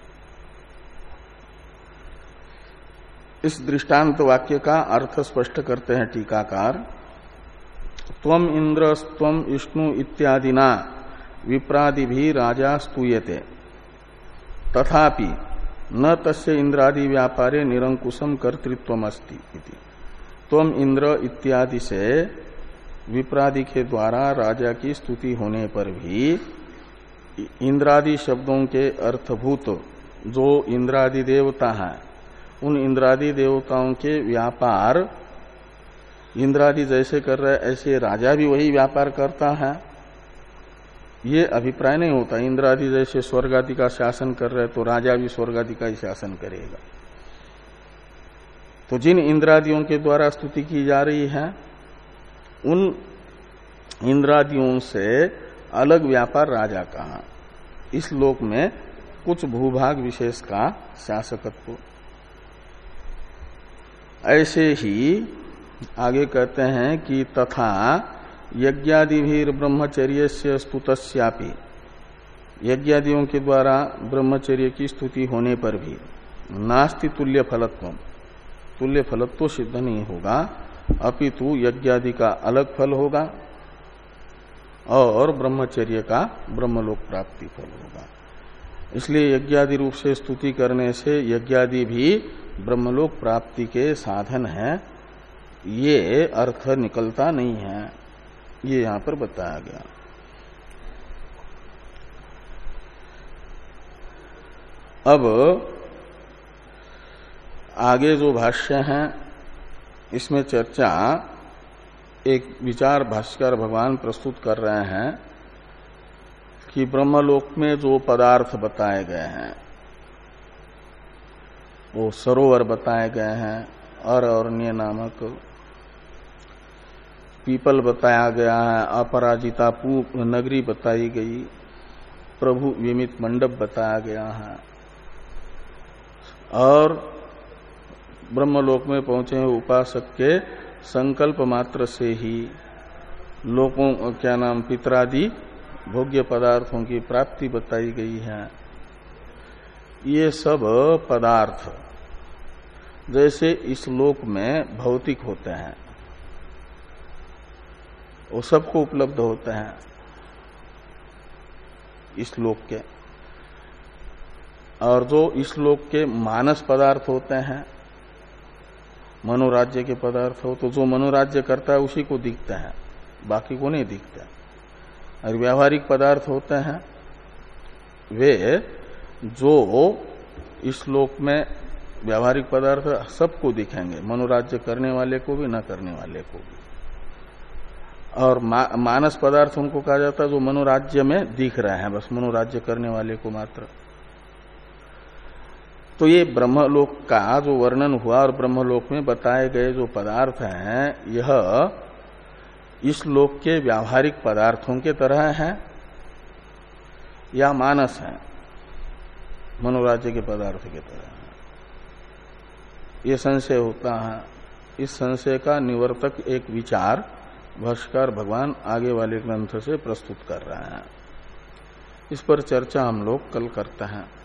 इस दृष्टांत वाक्य का अर्थ स्पष्ट करते हैं टीकाकार। त्वम इंद्र त्वम विष्णु इत्यादिना विप्रादि भी राजा स्तूयते तथापि न तस्य इंद्रादि व्यापारे निरंकुशम कर्तृत्वमस्ति इति। त्वम इंद्र इत्यादि से विप्रादि के द्वारा राजा की स्तुति होने पर भी इंद्रादि शब्दों के अर्थभूत जो इंद्रादि देवता हैं उन इंद्रादि देवताओं के व्यापार इंद्रादि जैसे कर रहे ऐसे राजा भी वही व्यापार करता है, ये अभिप्राय नहीं होता। इंद्रादि जैसे स्वर्ग आदि का शासन कर रहे तो राजा भी स्वर्ग आदि का ही शासन करेगा। तो जिन इंद्रादियों के द्वारा स्तुति की जा रही है उन इंद्रादियों से अलग व्यापार राजा का, इस लोक में कुछ भूभाग विशेष का शासकत्व। ऐसे ही आगे कहते हैं कि तथा यज्ञादिभिर ब्रह्मचर्य से स्तुतस्यापि, यज्ञादियों के द्वारा ब्रह्मचर्य की स्तुति होने पर भी नास्ति तुल्य फलत्व, तुल्य फलत्व सिद्ध नहीं होगा, अपितु यज्ञादि का अलग फल होगा और ब्रह्मचर्य का ब्रह्मलोक प्राप्ति फल होगा। इसलिए यज्ञादि रूप से स्तुति करने से यज्ञादि भी ब्रह्मलोक प्राप्ति के साधन है, ये अर्थ निकलता नहीं है, ये यहां पर बताया गया। अब आगे जो भाष्य है इसमें चर्चा एक विचार भाष्यकार भगवान प्रस्तुत कर रहे हैं कि ब्रह्मलोक में जो पदार्थ बताए गए हैं वो सरोवर बताए गए हैं, और अरण्य नामक पीपल बताया गया है, अपराजिता नगरी बताई गई, प्रभु विमित मंडप बताया गया है, और ब्रह्मलोक में पहुंचे हुए उपासक के संकल्प मात्र से ही लोगों क्या नाम पितरादि भोग्य पदार्थों की प्राप्ति बताई गई है। ये सब पदार्थ जैसे इस लोक में भौतिक होते हैं वो सबको उपलब्ध होते हैं इस लोक के, और जो इस लोक के मानस पदार्थ होते हैं मनोराज्य के पदार्थ हो तो जो मनोराज्य करता है उसी को दिखता है, बाकी को नहीं दिखता। और व्यावहारिक पदार्थ होते हैं वे जो इस लोक में व्यावहारिक पदार्थ सबको दिखेंगे, मनोराज्य करने वाले को भी न करने वाले को भी। और मा, मानस पदार्थ उनको कहा जाता है जो मनोराज्य में दिख रहे हैं, बस मनोराज्य करने वाले को मात्र। तो ये ब्रह्मलोक का जो वर्णन हुआ और ब्रह्मलोक में बताए गए जो पदार्थ हैं, यह इस लोक के व्यावहारिक पदार्थों के तरह हैं या मानस हैं, मनोराज्य के पदार्थ के तरह हैं, ये संशय होता है। इस संशय का निवर्तक एक विचार भाष्यकार भगवान आगे वाले ग्रंथ से प्रस्तुत कर रहे हैं। इस पर चर्चा हम लोग कल करते हैं।